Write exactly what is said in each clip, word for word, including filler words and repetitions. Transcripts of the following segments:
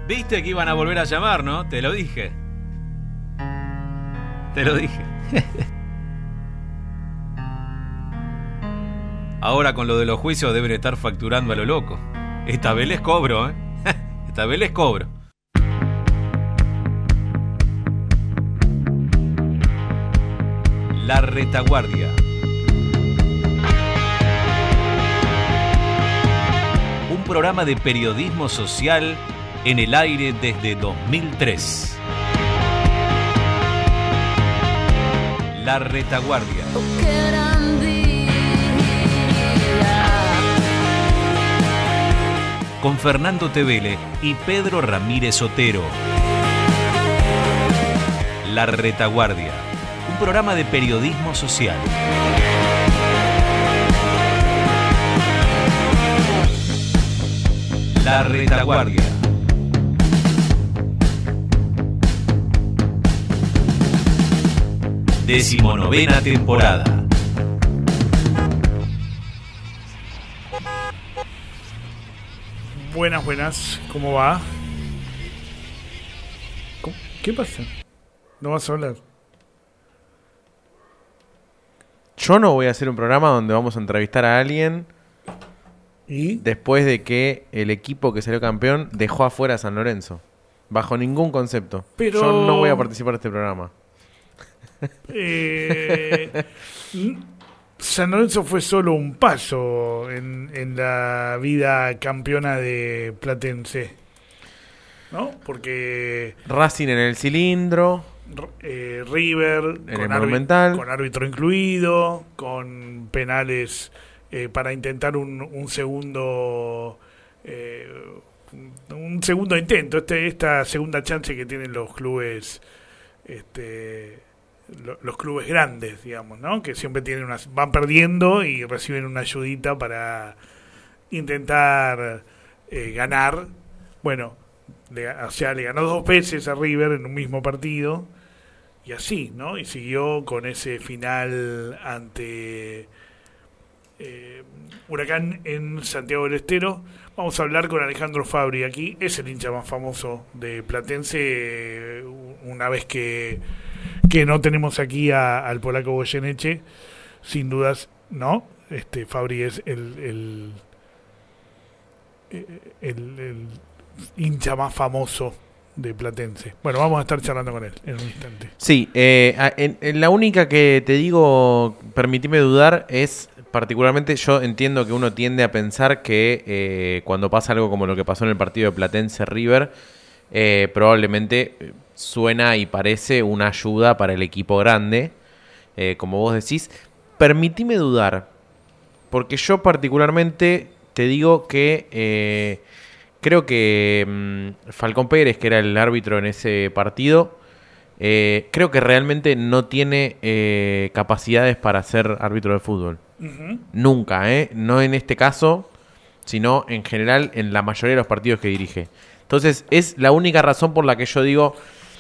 Viste que iban a volver a llamar, ¿no? Te lo dije. Te lo dije. Ahora con lo de los juicios deben estar facturando a lo loco. Esta vez les cobro, ¿eh? Esta vez les cobro. La Retaguardia. Un programa de periodismo social en el aire desde dos mil tres. La Retaguardia. Con Fernando Tevele y Pedro Ramírez Otero. La Retaguardia. Un programa de periodismo social. La Retaguardia. Decimonovena temporada. Buenas, buenas. ¿Cómo va? ¿Cómo? ¿Qué pasa? ¿No vas a hablar? Yo no voy a hacer un programa donde vamos a entrevistar a alguien ¿Y? después de que el equipo que salió campeón dejó afuera a San Lorenzo. Bajo ningún concepto. Pero... Yo no voy a participar de este programa. Eh, San Lorenzo fue solo un paso en, en la vida campeona de Platense, ¿no? Porque Racing en el cilindro. eh, River En con, el árbi- Monumental. con árbitro incluido, con penales eh, para intentar un, un segundo eh, un segundo intento, este, esta segunda chance que tienen los clubes, este, lo, los clubes grandes, digamos, ¿no? Que siempre tienen unas, van perdiendo y reciben una ayudita para intentar eh, ganar. Bueno, le, o sea, le ganó dos veces a River en un mismo partido y así, ¿no? Y siguió con ese final ante eh, Huracán en Santiago del Estero. Vamos a hablar con Alejandro Fabri aquí, es el hincha más famoso de Platense, eh, una vez que, que no tenemos aquí a, al polaco Goyeneche, sin dudas, ¿no? Este Fabri es el, el, el, el hincha más famoso de Platense. Bueno, vamos a estar charlando con él en un instante. Sí, eh, en, en la única que te digo, permitime dudar, es particularmente yo entiendo que uno tiende a pensar que eh, cuando pasa algo como lo que pasó en el partido de Platense-River, eh, probablemente suena y parece una ayuda para el equipo grande, eh, como vos decís. Permitime dudar, porque yo particularmente te digo que eh, creo que mmm, Falcón Pérez, que era el árbitro en ese partido, eh, creo que realmente no tiene eh, capacidades para ser árbitro de fútbol. Uh-huh. Nunca, ¿eh? No en este caso, sino en general en la mayoría de los partidos que dirige. Entonces es la única razón por la que yo digo,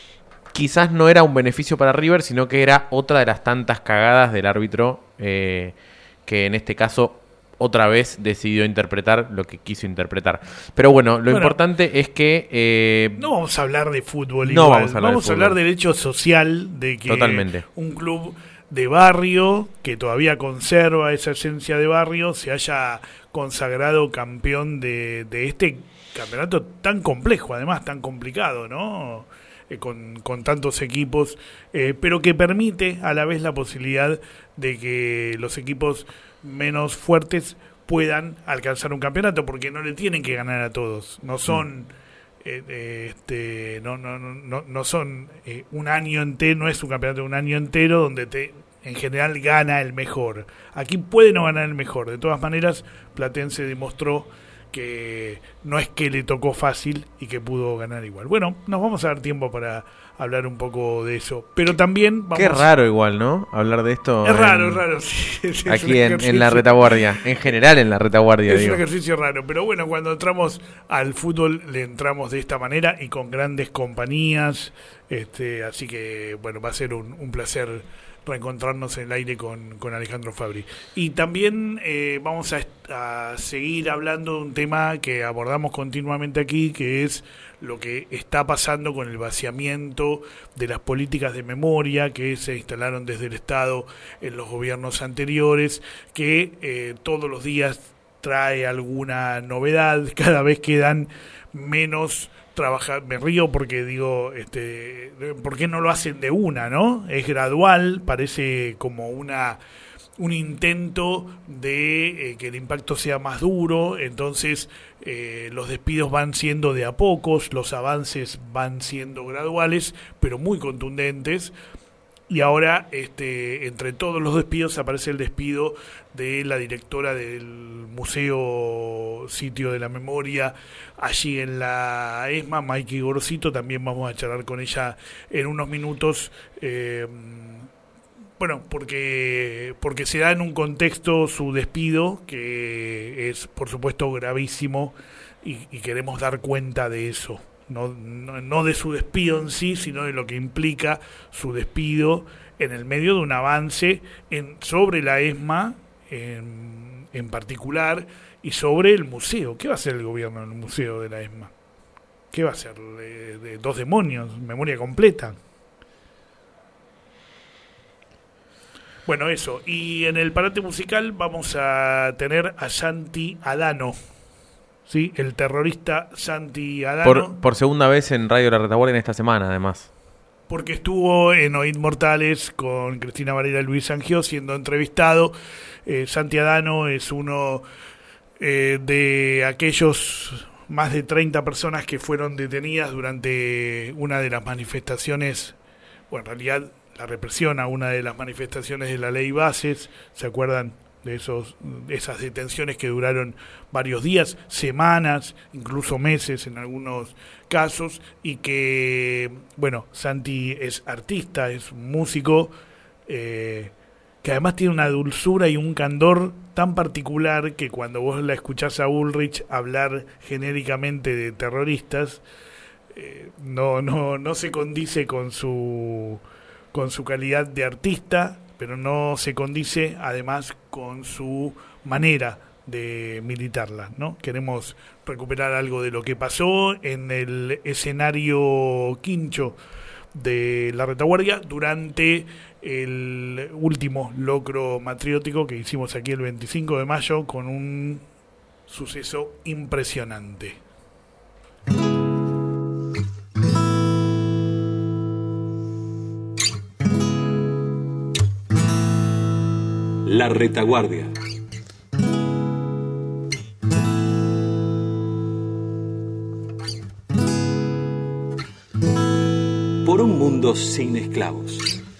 quizás no era un beneficio para River, sino que era otra de las tantas cagadas del árbitro eh, que en este caso otra vez decidió interpretar lo que quiso interpretar. Pero bueno, lo bueno, importante es que... Eh, no vamos a hablar de fútbol no igual. Vamos a hablar, vamos de, a hablar del hecho social de que Totalmente. Un club de barrio que todavía conserva esa esencia de barrio se haya consagrado campeón de, de este campeonato tan complejo, además tan complicado, ¿no? Eh, con, con tantos equipos, eh, pero que permite a la vez la posibilidad de que los equipos menos fuertes puedan alcanzar un campeonato, porque no le tienen que ganar a todos, no son... Mm. Eh, este no no no no son eh, un año entero, no es un campeonato de un año entero donde te en general gana el mejor. Aquí puede no ganar el mejor. De todas maneras, Platense demostró que no es que le tocó fácil y que pudo ganar igual. Bueno, nos vamos a dar tiempo para hablar un poco de eso, pero también vamos... Qué raro igual, ¿no? Hablar de esto. Es en... raro, es raro. Sí, sí, aquí en, en la retaguardia, en general en la retaguardia. Es digo. un ejercicio raro, pero bueno, cuando entramos al fútbol le entramos de esta manera y con grandes compañías, este, así que bueno, va a ser un, un placer reencontrarnos en el aire con, con Alejandro Fabri. Y también eh, vamos a, a seguir hablando de un tema que abordamos continuamente aquí, que es lo que está pasando con el vaciamiento de las políticas de memoria que se instalaron desde el Estado en los gobiernos anteriores, que eh, todos los días trae alguna novedad, cada vez quedan menos trabajar. Me río porque digo, este, ¿por qué no lo hacen de una, no? Es gradual, parece como una un intento de eh, que el impacto sea más duro, entonces eh, los despidos van siendo de a pocos, los avances van siendo graduales, pero muy contundentes. Y ahora, este, entre todos los despidos, aparece el despido de la directora del Museo Sitio de la Memoria, allí en la ESMA, Maiki Gorosito. También vamos a charlar con ella en unos minutos, eh, bueno, porque, porque se da en un contexto su despido, que es, por supuesto, gravísimo, y, y queremos dar cuenta de eso. No, no, no de su despido en sí, sino de lo que implica su despido en el medio de un avance en, sobre la ESMA en, en particular y sobre el museo. ¿Qué va a hacer el gobierno en el museo de la ESMA? ¿Qué va a hacer? ¿De, de dos demonios? ¿Memoria completa? Bueno, eso. Y en el parate musical vamos a tener a Santi Adano. Sí, el terrorista Santi Adano. Por, por segunda vez en Radio La Retaguardia en esta semana, además. Porque estuvo en Oíd Mortales con Cristina Varela y Luis Sangió siendo entrevistado. Eh, Santi Adano es uno eh, de aquellos más de treinta personas que fueron detenidas durante una de las manifestaciones, bueno, en realidad la represión a una de las manifestaciones de la Ley Bases. ¿Se acuerdan de esos, de esas detenciones que duraron varios días, semanas, incluso meses en algunos casos? Y que, bueno, Santi es artista, es músico, eh, que además tiene una dulzura y un candor tan particular que cuando vos la escuchás a Bullrich hablar genéricamente de terroristas, eh, no, no, no se condice con su, con su calidad de artista, pero no se condice además con su manera de militarla, ¿no? Queremos recuperar algo de lo que pasó en el escenario quincho de La Retaguardia durante el último locro matriótico que hicimos aquí el veinticinco de mayo con un suceso impresionante. La Retaguardia. Por un mundo sin esclavos.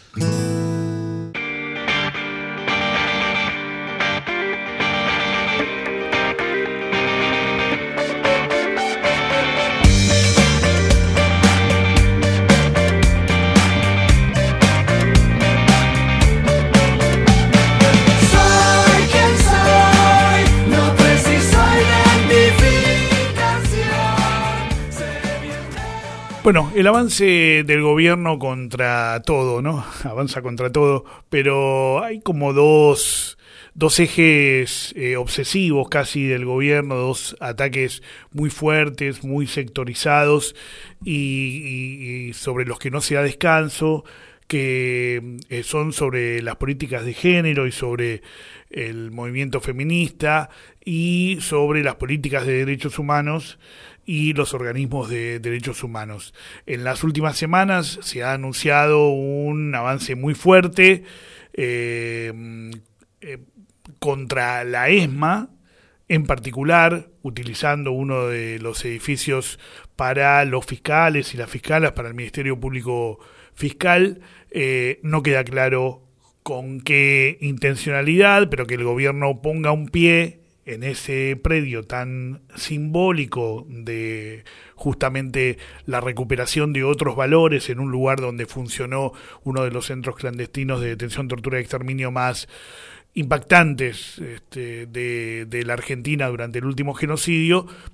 Bueno, el avance del gobierno contra todo, ¿no? Avanza contra todo, pero hay como dos, dos ejes eh, obsesivos casi del gobierno, dos ataques muy fuertes, muy sectorizados y, y, y sobre los que no se da descanso, que eh, son sobre las políticas de género y sobre el movimiento feminista y sobre las políticas de derechos humanos y los organismos de derechos humanos. En las últimas semanas se ha anunciado un avance muy fuerte eh, eh, contra la ESMA, en particular utilizando uno de los edificios para los fiscales y las fiscalas, para el Ministerio Público Fiscal. Eh, no queda claro con qué intencionalidad, pero que el gobierno ponga un pie en ese predio tan simbólico de justamente la recuperación de otros valores en un lugar donde funcionó uno de los centros clandestinos de detención, tortura y exterminio más impactantes este, de, de la Argentina durante el último genocidio,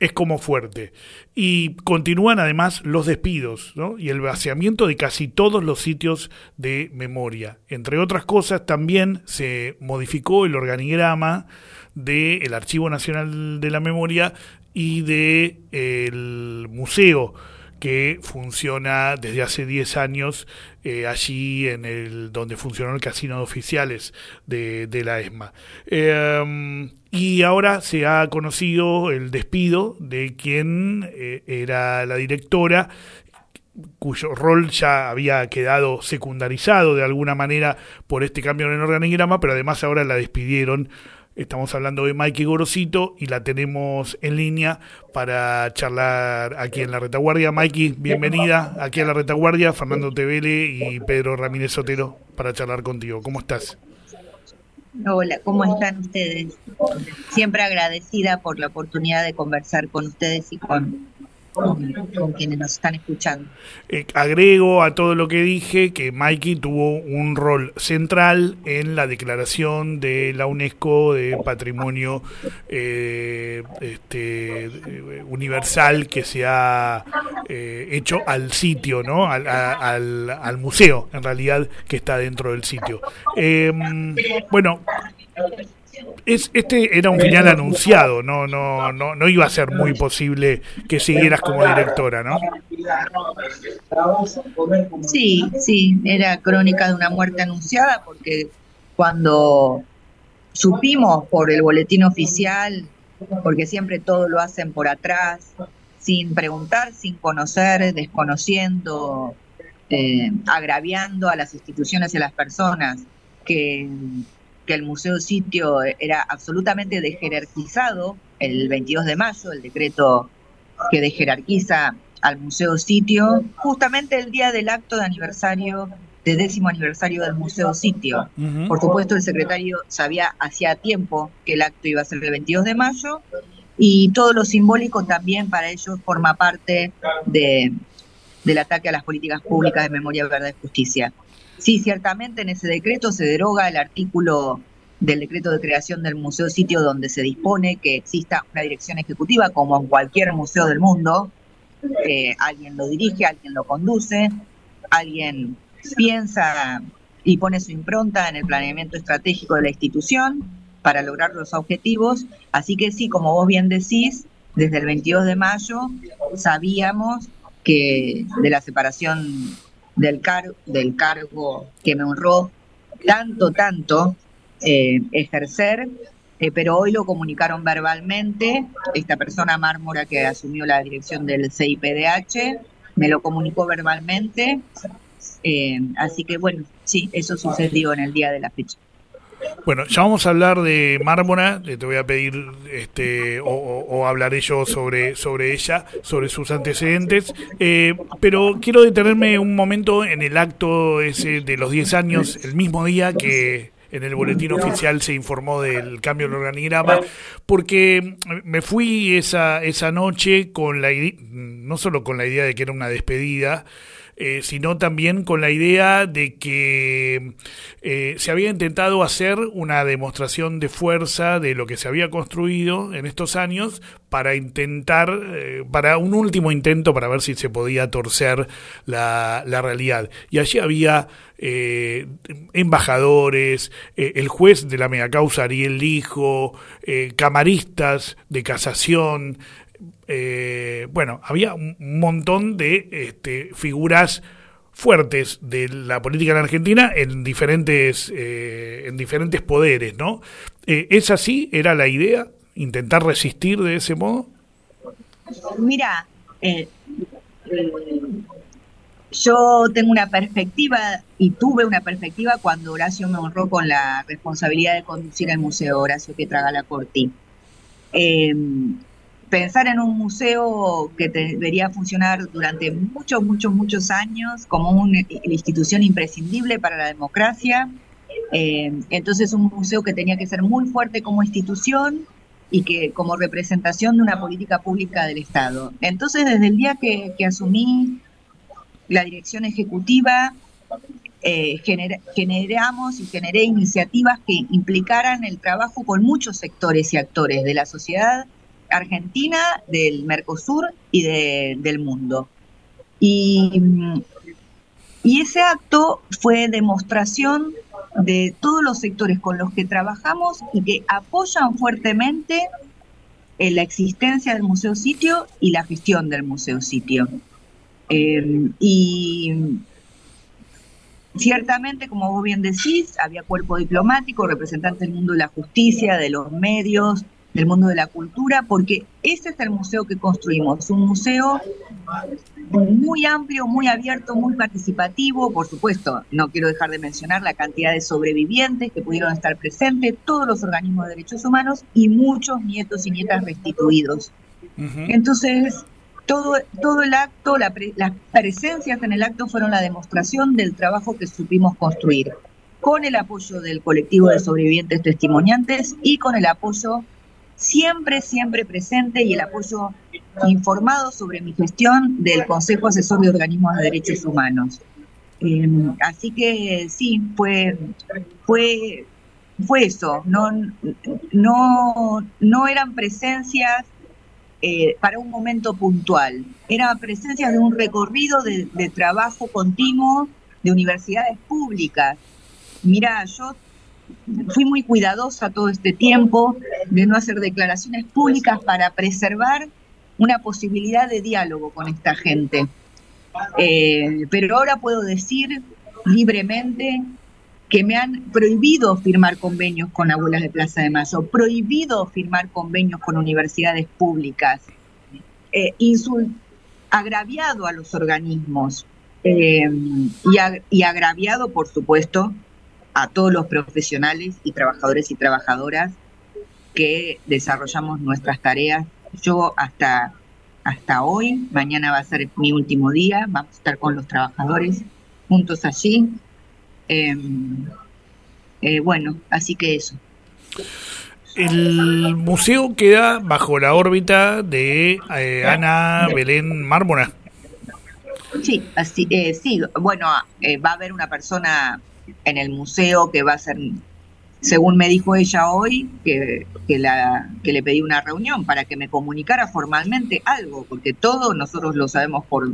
es como fuerte. Y continúan además los despidos, ¿no? Y el vaciamiento de casi todos los sitios de memoria. Entre otras cosas, también se modificó el organigrama del Archivo Nacional de la Memoria y del museo que funciona desde hace diez años eh, allí en el donde funcionó el casino de oficiales de, de la ESMA. Eh, y ahora se ha conocido el despido de quien eh, era la directora, cuyo rol ya había quedado secundarizado de alguna manera por este cambio en el organigrama, pero además ahora la despidieron. Estamos hablando de Maiki Gorosito y la tenemos en línea para charlar aquí en La Retaguardia. Maiki, bienvenida aquí a La Retaguardia. Fernando Tevele y Pedro Ramírez Sotero para charlar contigo. ¿Cómo estás? Hola, ¿cómo están ustedes? Siempre agradecida por la oportunidad de conversar con ustedes y con, con, con quienes nos están escuchando. Eh, agrego a todo lo que dije que Maiki tuvo un rol central en la declaración de la UNESCO de Patrimonio eh, este, Universal que se ha eh, hecho al sitio, ¿no? Al, a, al, al museo, en realidad, que está dentro del sitio. Eh, bueno... Es, este era un final anunciado, no, no, no, no iba a ser muy posible que siguieras como directora, ¿no? Sí, sí, era crónica de una muerte anunciada, porque cuando supimos por el boletín oficial, porque siempre todo lo hacen por atrás, sin preguntar, sin conocer, desconociendo, eh, agraviando a las instituciones y a las personas, que... que el Museo Sitio era absolutamente desjerarquizado, el veintidós de mayo, el decreto que desjerarquiza al Museo Sitio, justamente el día del acto de aniversario, de décimo aniversario del Museo Sitio. Uh-huh. Por supuesto, el secretario sabía hacía tiempo que el acto iba a ser el veintidós de mayo, y todo lo simbólico también para ellos forma parte de, del ataque a las políticas públicas de memoria, verdad y justicia. Sí, ciertamente en ese decreto se deroga el artículo del decreto de creación del Museo Sitio donde se dispone que exista una dirección ejecutiva como en cualquier museo del mundo. Eh, alguien lo dirige, alguien lo conduce, alguien piensa y pone su impronta en el planeamiento estratégico de la institución para lograr los objetivos. Así que sí, como vos bien decís, desde el veintidós de mayo sabíamos que de la separación del, car- del cargo que me honró tanto, tanto eh, ejercer, eh, pero hoy lo comunicaron verbalmente. Esta persona, Mármora, que asumió la dirección del C I P D H, me lo comunicó verbalmente, eh, así que bueno, sí, eso sucedió en el día de la fecha. Bueno, ya vamos a hablar de Mármora, te voy a pedir, este, o, o, o hablaré yo sobre, sobre ella, sobre sus antecedentes, eh, pero quiero detenerme un momento en el acto ese de los diez años, el mismo día que en el boletín oficial se informó del cambio del organigrama, porque me fui esa, esa noche con la idea, no solo con la idea de que era una despedida, Eh, sino también con la idea de que eh, se había intentado hacer una demostración de fuerza de lo que se había construido en estos años para intentar, eh, para un último intento para ver si se podía torcer la, la realidad. Y allí había eh, embajadores, eh, el juez de la megacausa Ariel Lijo, eh, camaristas de casación. Eh, bueno, había un montón de este, figuras fuertes de la política en Argentina en diferentes eh, en diferentes poderes, ¿no? Eh, ¿Es así? ¿Era la idea? ¿Intentar resistir de ese modo? Mira, eh, eh, yo tengo una perspectiva y tuve una perspectiva cuando Horacio me honró con la responsabilidad de conducir el museo, Horacio Pietragala Corti. Eh, Pensar en un museo que debería funcionar durante muchos, muchos, muchos años como una institución imprescindible para la democracia. Eh, entonces un museo que tenía que ser muy fuerte como institución y que como representación de una política pública del Estado. Entonces desde el día que, que asumí la dirección ejecutiva, eh, gener, generamos y generé iniciativas que implicaran el trabajo con muchos sectores y actores de la sociedad Argentina, del Mercosur y de, del mundo. Y, y ese acto fue demostración de todos los sectores con los que trabajamos y que apoyan fuertemente en la existencia del Museo Sitio y la gestión del Museo Sitio. Eh, y ciertamente, como vos bien decís, había cuerpo diplomático, representantes del mundo de la justicia, de los medios, del mundo de la cultura, porque ese es el museo que construimos, un museo muy amplio, muy abierto, muy participativo. Por supuesto, no quiero dejar de mencionar la cantidad de sobrevivientes que pudieron estar presentes, todos los organismos de derechos humanos y muchos nietos y nietas restituidos. Uh-huh. Entonces, todo, todo el acto, la pre, las presencias en el acto fueron la demostración del trabajo que supimos construir, con el apoyo del colectivo de sobrevivientes testimoniantes y con el apoyo siempre, siempre presente y el apoyo informado sobre mi gestión del Consejo Asesor de Organismos de Derechos Humanos. Eh, así que sí, fue, fue, fue eso, no, no, no eran presencias eh, para un momento puntual, eran presencias de un recorrido de, de trabajo continuo de universidades públicas. Mira, yo fui muy cuidadosa todo este tiempo de no hacer declaraciones públicas para preservar una posibilidad de diálogo con esta gente. Eh, pero ahora puedo decir libremente que me han prohibido firmar convenios con Abuelas de Plaza de Mayo, prohibido firmar convenios con universidades públicas, eh, insult- agraviado a los organismos eh, y, ag- y agraviado, por supuesto, a todos los profesionales y trabajadores y trabajadoras que desarrollamos nuestras tareas. Yo hasta, hasta hoy, mañana va a ser mi último día, vamos a estar con los trabajadores juntos allí. Eh, eh, bueno, así que eso. El museo queda bajo la órbita de eh, Ana Belén Mármora. Sí, así, eh, sí, bueno, eh, va a haber una persona en el museo que va a ser, según me dijo ella hoy, que, que, la, que le pedí una reunión para que me comunicara formalmente algo, porque todo nosotros lo sabemos por,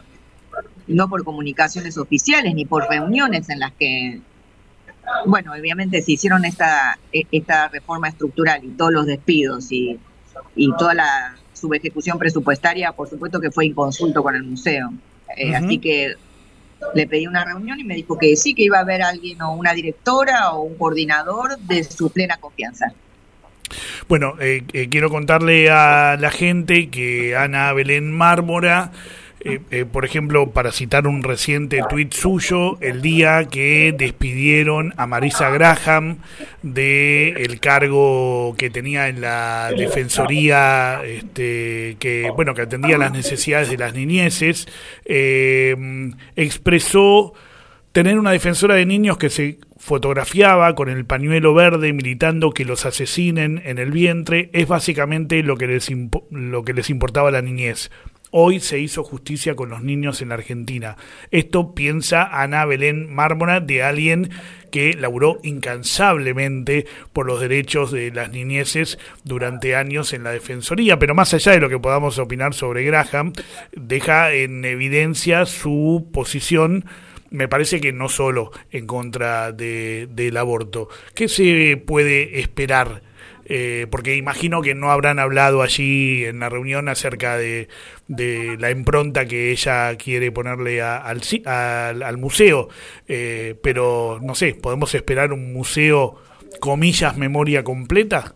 no por comunicaciones oficiales ni por reuniones en las que, bueno, obviamente se hicieron esta, esta reforma estructural y todos los despidos y, y toda la subejecución presupuestaria, por supuesto que fue en consulto con el museo. Eh, uh-huh. Así que le pedí una reunión y me dijo que sí, que iba a haber alguien o una directora o un coordinador de su plena confianza. Bueno, eh, eh, quiero contarle a la gente que Ana Belén Mármora, eh, eh, por ejemplo, para citar un reciente tuit suyo, el día que despidieron a Marisa Graham del cargo que tenía en la Defensoría, este, que bueno, que atendía las necesidades de las niñeces, eh, expresó tener una defensora de niños que se fotografiaba con el pañuelo verde militando que los asesinen en el vientre es básicamente lo que les impo- lo que les importaba a la niñez. Hoy se hizo justicia con los niños en la Argentina. Esto piensa Ana Belén Mármora, de alguien que laburó incansablemente por los derechos de las niñeces durante años en la Defensoría. Pero más allá de lo que podamos opinar sobre Graham, deja en evidencia su posición, me parece que no solo en contra de, del aborto. ¿Qué se puede esperar? Eh, porque imagino que no habrán hablado allí en la reunión acerca de, de la impronta que ella quiere ponerle a, al, al, al museo, eh, pero no sé, ¿podemos esperar un museo, comillas, memoria completa?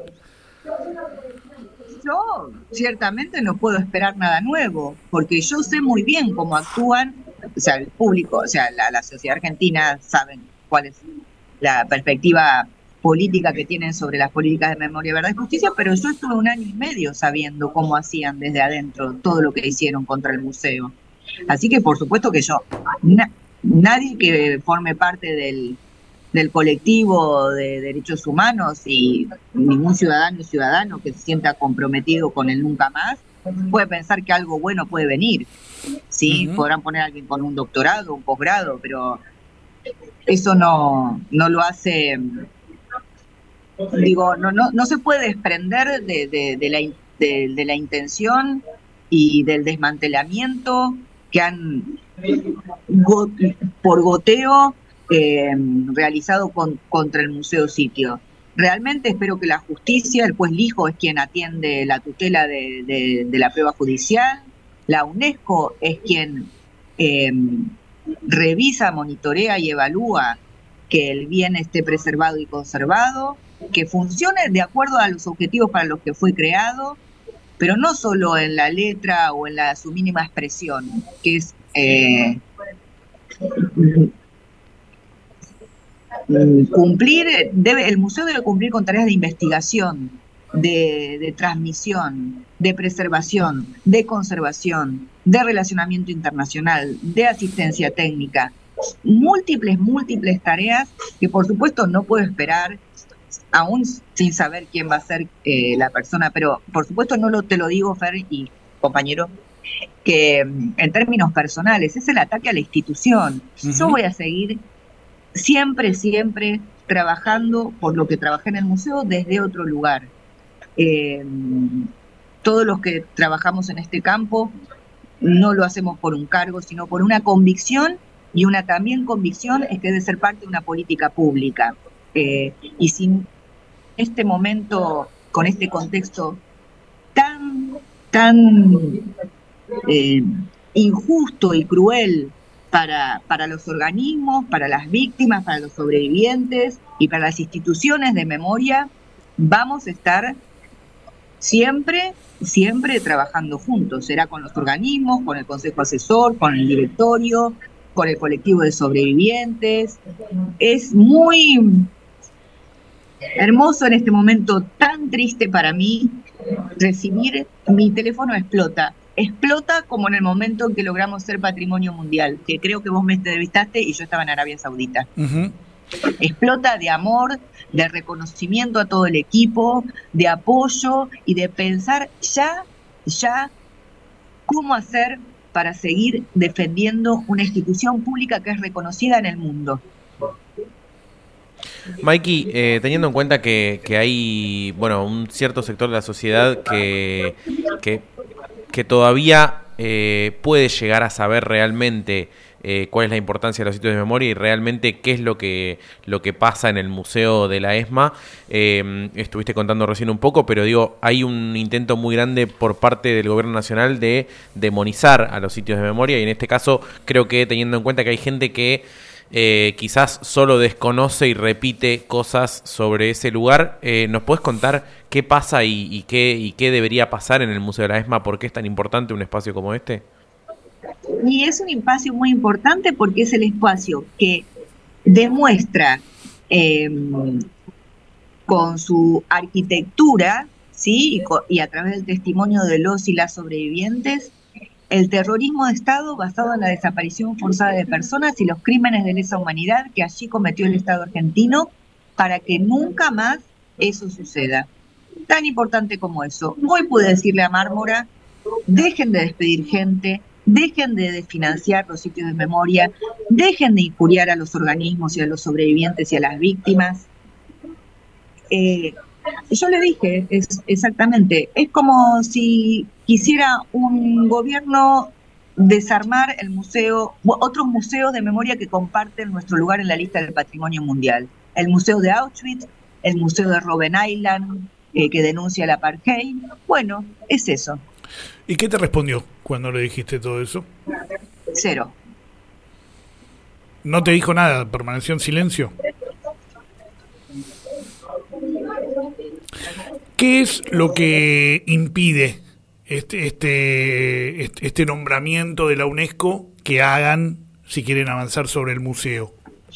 Yo ciertamente no puedo esperar nada nuevo, porque yo sé muy bien cómo actúan, o sea, el público, o sea, la, la sociedad argentina saben cuál es la perspectiva política que tienen sobre las políticas de memoria, verdad y justicia, pero yo estuve un año y medio sabiendo cómo hacían desde adentro todo lo que hicieron contra el museo. Así que por supuesto que yo, na, nadie que forme parte del, del colectivo de derechos humanos y ningún ciudadano y ciudadano que se sienta comprometido con el nunca más, puede pensar que algo bueno puede venir. Sí, uh-huh. Podrán poner a alguien con un doctorado, un posgrado, pero eso no, no lo hace... Digo, no, no, no se puede desprender de, de, de, la, de, de la intención y del desmantelamiento que han go, por goteo eh, realizado con, contra el Museo Sitio. Realmente espero que la justicia, el juez Lijo es quien atiende la tutela de, de, de la prueba judicial, la UNESCO es quien eh, revisa, monitorea y evalúa que el bien esté preservado y conservado, que funcione de acuerdo a los objetivos para los que fue creado, pero no solo en la letra o en la, su mínima expresión, que es eh, cumplir, debe, el museo debe cumplir con tareas de investigación, de, de transmisión, de preservación, de conservación, de relacionamiento internacional, de asistencia técnica, múltiples, múltiples tareas que por supuesto no puedo esperar, aún sin saber quién va a ser eh, la persona, pero por supuesto no lo, te lo digo, Fer y compañero, que en términos personales es el ataque a la institución. Uh-huh. Yo voy a seguir siempre, siempre trabajando por lo que trabajé en el museo desde otro lugar. Eh, todos los que trabajamos en este campo no lo hacemos por un cargo, sino por una convicción, y una también convicción es que debe ser parte de una política pública. Eh, y sin este momento, con este contexto tan, tan eh, injusto y cruel para, para los organismos, para las víctimas, para los sobrevivientes y para las instituciones de memoria, vamos a estar siempre, siempre trabajando juntos. Será con los organismos, con el consejo asesor, con el directorio, con el colectivo de sobrevivientes. Es muy hermoso en este momento tan triste para mí recibir, mi teléfono explota, explota como en el momento en que logramos ser patrimonio mundial, que creo que vos me entrevistaste y yo estaba en Arabia Saudita. Uh-huh. Explota de amor, de reconocimiento a todo el equipo, de apoyo y de pensar ya, ya cómo hacer para seguir defendiendo una institución pública que es reconocida en el mundo. Maiki, eh, teniendo en cuenta que, que hay, bueno, un cierto sector de la sociedad que, que, que todavía eh, puede llegar a saber realmente eh, cuál es la importancia de los sitios de memoria y realmente qué es lo que, lo que pasa en el Museo de la ESMA, eh, estuviste contando recién un poco, pero digo, hay un intento muy grande por parte del gobierno nacional de demonizar a los sitios de memoria, y en este caso creo que teniendo en cuenta que hay gente que Eh, quizás solo desconoce y repite cosas sobre ese lugar, eh, ¿nos podés contar qué pasa y, y, qué, y qué debería pasar en el Museo de la ESMA? ¿Por qué es tan importante un espacio como este? Y es un espacio muy importante porque es el espacio que demuestra eh, con su arquitectura, ¿sí? y, con, y a través del testimonio de los y las sobrevivientes, el terrorismo de Estado basado en la desaparición forzada de personas y los crímenes de lesa humanidad que allí cometió el Estado argentino, para que nunca más eso suceda. Tan importante como eso. Hoy pude decirle a Mármora, dejen de despedir gente, dejen de desfinanciar los sitios de memoria, dejen de injuriar a los organismos y a los sobrevivientes y a las víctimas. Eh, Yo le dije, es, exactamente, es como si quisiera un gobierno desarmar el museo, otros museos de memoria que comparten nuestro lugar en la lista del patrimonio mundial. El Museo de Auschwitz, el Museo de Robben Island, eh, que denuncia el apartheid. Bueno, es eso. ¿Y qué te respondió cuando le dijiste todo eso? Cero. ¿No te dijo nada? ¿Permaneció en silencio? ¿Qué es lo que impide este, este, este nombramiento de la UNESCO que hagan si quieren avanzar sobre el museo?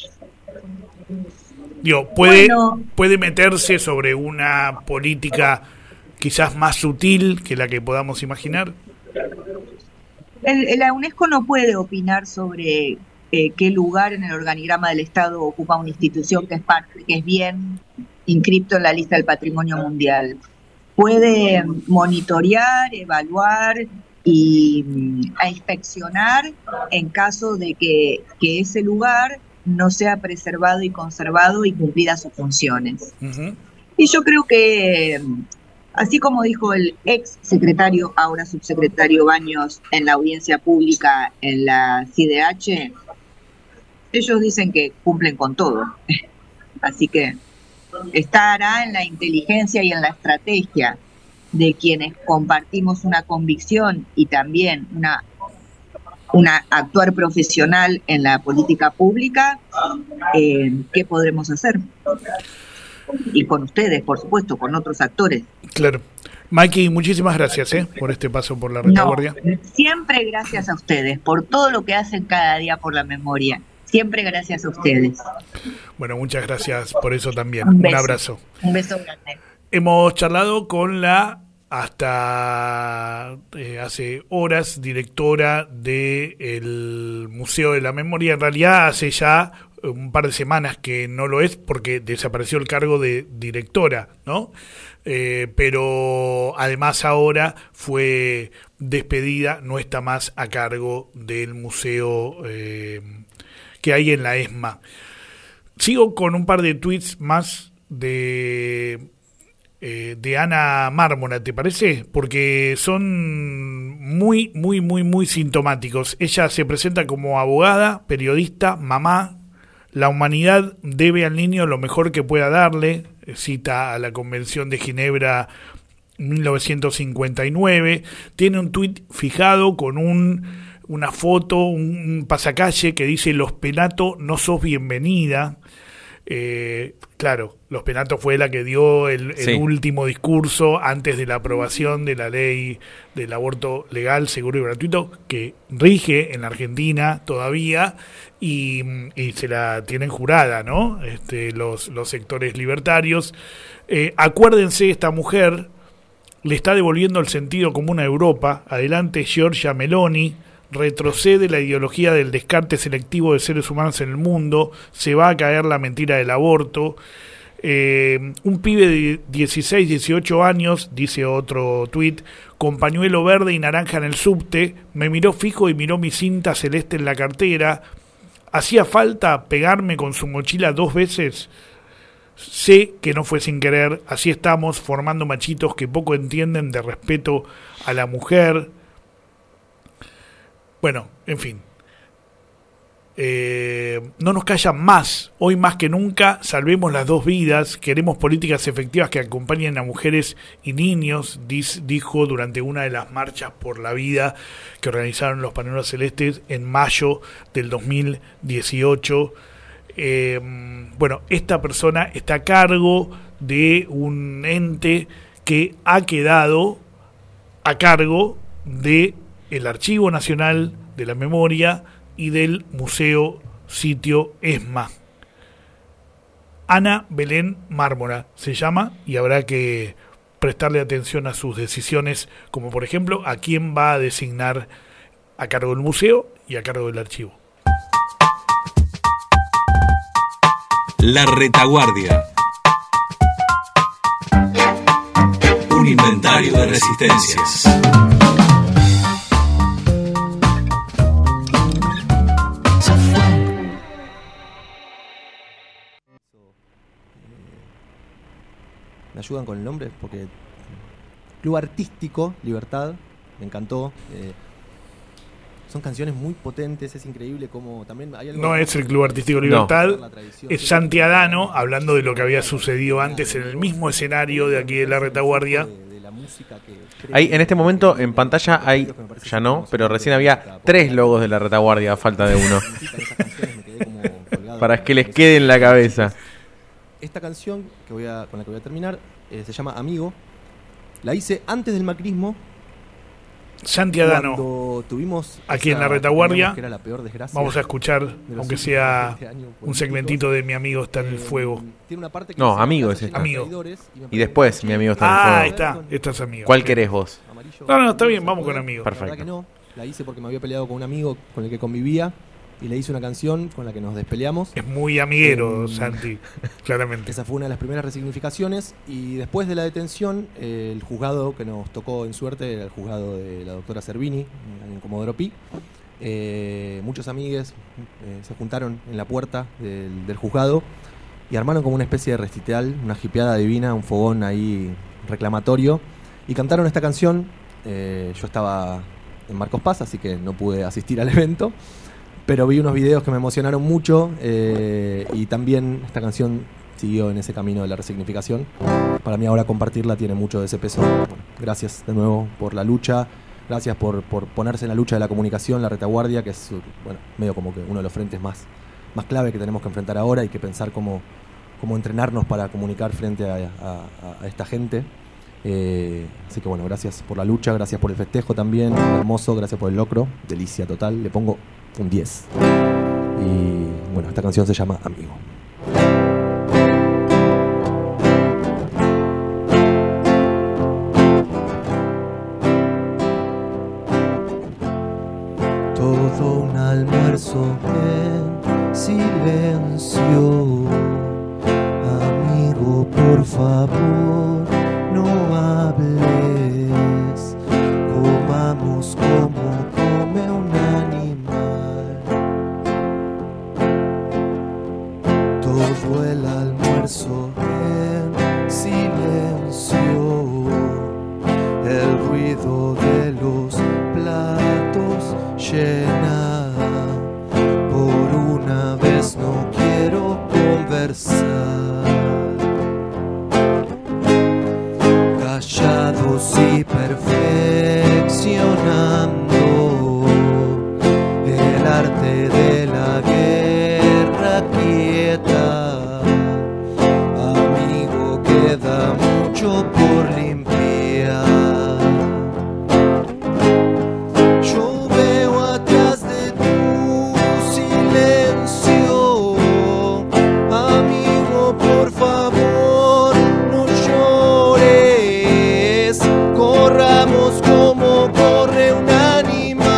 Digo, ¿puede, bueno, puede meterse sobre una política quizás más sutil que la que podamos imaginar? El, la UNESCO no puede opinar sobre eh, qué lugar en el organigrama del Estado ocupa una institución que es parte, que es bien inscripto en la lista del patrimonio mundial. Puede monitorear, evaluar y a inspeccionar en caso de que, que ese lugar no sea preservado y conservado y cumplidas sus funciones. Uh-huh. Y yo creo que Así como dijo el ex secretario, ahora subsecretario Baños, en la audiencia pública en la C I D H, ellos dicen que cumplen con todo. Así que estará en la inteligencia y en la estrategia de quienes compartimos una convicción y también una, una actuar profesional en la política pública, eh, ¿qué podremos hacer? Y con ustedes, por supuesto, con otros actores. Claro. Maiki, muchísimas gracias ¿eh? por este paso por la retaguardia. No, siempre gracias a ustedes, por todo lo que hacen cada día por la memoria. Siempre gracias a ustedes. Bueno, muchas gracias por eso también. Un, Un abrazo. Un beso grande. Hemos charlado con la, hasta eh, hace horas, directora del Museo de la Memoria. En realidad hace ya un par de semanas que no lo es porque desapareció el cargo de directora, ¿no? Eh, pero además ahora fue despedida, no está más a cargo del museo eh, que hay en la ESMA. Sigo con un par de tweets más de eh, de Ana Mármora, ¿te parece? Porque son muy, muy, muy, muy sintomáticos. Ella se presenta como abogada, periodista, mamá. La humanidad debe al niño lo mejor que pueda darle, cita a la Convención de Ginebra mil novecientos cincuenta y nueve, tiene un tuit fijado con un, una foto, un pasacalle que dice: Los Penato, no sos bienvenida. Eh, claro, Los Penato fue la que dio el, el sí. último discurso antes de la aprobación de la ley del aborto legal, seguro y gratuito, que rige en la Argentina todavía y, y se la tienen jurada, ¿no? Este, los, los sectores libertarios. Eh, acuérdense, esta mujer le está devolviendo el sentido común a Europa. Adelante, Giorgia Meloni. Retrocede la ideología del descarte selectivo de seres humanos en el mundo, se va a caer la mentira del aborto. Eh, un pibe de dieciséis, dieciocho años, dice otro tuit, con pañuelo verde y naranja en el subte, me miró fijo y miró mi cinta celeste en la cartera. ¿Hacía falta pegarme con su mochila dos veces? Sé que no fue sin querer, así estamos formando machitos que poco entienden de respeto a la mujer. Bueno, en fin, eh, no nos callan más, hoy más que nunca, salvemos las dos vidas, queremos políticas efectivas que acompañen a mujeres y niños, dis, dijo durante una de las marchas por la vida que organizaron los Pañuelos Celestes en mayo del dos mil dieciocho. Eh, bueno, esta persona está a cargo de un ente que ha quedado a cargo de el Archivo Nacional de la Memoria y del Museo Sitio ESMA. Ana Belén Mármora se llama y habrá que prestarle atención a sus decisiones, como por ejemplo a quién va a designar a cargo del museo y a cargo del archivo. La Retaguardia. Un inventario de resistencias. Me ayudan con el nombre porque Club Artístico Libertad me encantó. Eh, son canciones muy potentes, es increíble como también hay algo. No es el Club Artístico Libertad, no. Es Santi Adano hablando de lo que había sucedido antes en el mismo escenario de aquí de la Retaguardia. Hay, en este momento en pantalla hay, ya no, pero recién había tres logos de la Retaguardia a falta de uno. Para que les quede en la cabeza. Esta canción que voy a, con la que voy a terminar eh, se llama Amigo. La hice antes del macrismo. Santi Adano, cuando tuvimos aquí en la Retaguardia, que era la peor desgracia, vamos a escuchar, aunque sea un segmentito de Mi Amigo está en el fuego. Tiene una parte que no, Amigo es este. Amigo. Y después Mi Amigo está en el fuego. Ah, ahí está, esto es Amigo. ¿Cuál querés vos? No, no, está bien, vamos con Amigo. Perfecto. Que no, la hice porque me había peleado con un amigo con el que convivía y le hice una canción con la que nos despeleamos. Es muy amiguero, eh, Santi, claramente. Esa fue una de las primeras resignificaciones y después de la detención, eh, el juzgado que nos tocó en suerte era el juzgado de la doctora Cervini, en Comodoro Pi. Eh, muchos amigues eh, se juntaron en la puerta del, del juzgado y armaron como una especie de recital, una jipeada divina, un fogón ahí reclamatorio, y cantaron esta canción. Eh, yo estaba en Marcos Paz, así que no pude asistir al evento, pero vi unos videos que me emocionaron mucho, eh, y también esta canción siguió en ese camino de la resignificación. Para mí ahora compartirla tiene mucho de ese peso. Bueno, gracias de nuevo por la lucha, gracias por, por ponerse en la lucha de la comunicación, la retaguardia, que es, bueno, medio como que uno de los frentes más, más clave que tenemos que enfrentar ahora, y que pensar cómo, cómo entrenarnos para comunicar frente a, a, a esta gente. Eh, así que bueno, gracias por la lucha, gracias por el festejo también, hermoso, gracias por el locro, delicia total, le pongo un diez. Y bueno, esta canción se llama Amigo. Todo un almuerzo en silencio. Amigo, por favor, no hables. Comamos como come un animal. Todo el almuerzo en silencio. El ruido de los platos llena. Por una vez no quiero conversar. Callados y perfeccionando el arte de la guerra quieta. Amigo, queda mucho por limpiar. Yo veo atrás de tu silencio. Amigo, por favor, no llores. Corramos como corre un animal.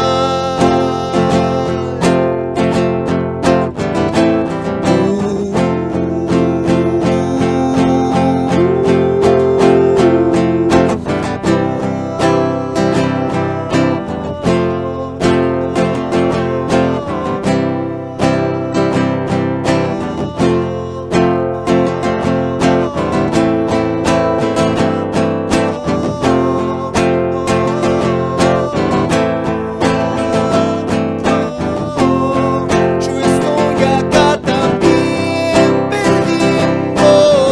Yo estoy acá también perdiendo,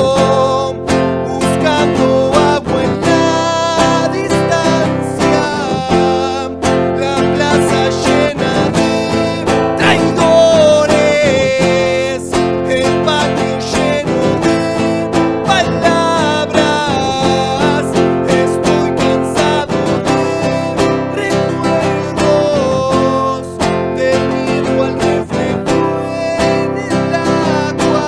buscando agua en la distancia. La plaza llena de traidores, el patio lleno de palabras. Estoy cansado de recuerdos, del miedo al reflejo en el agua.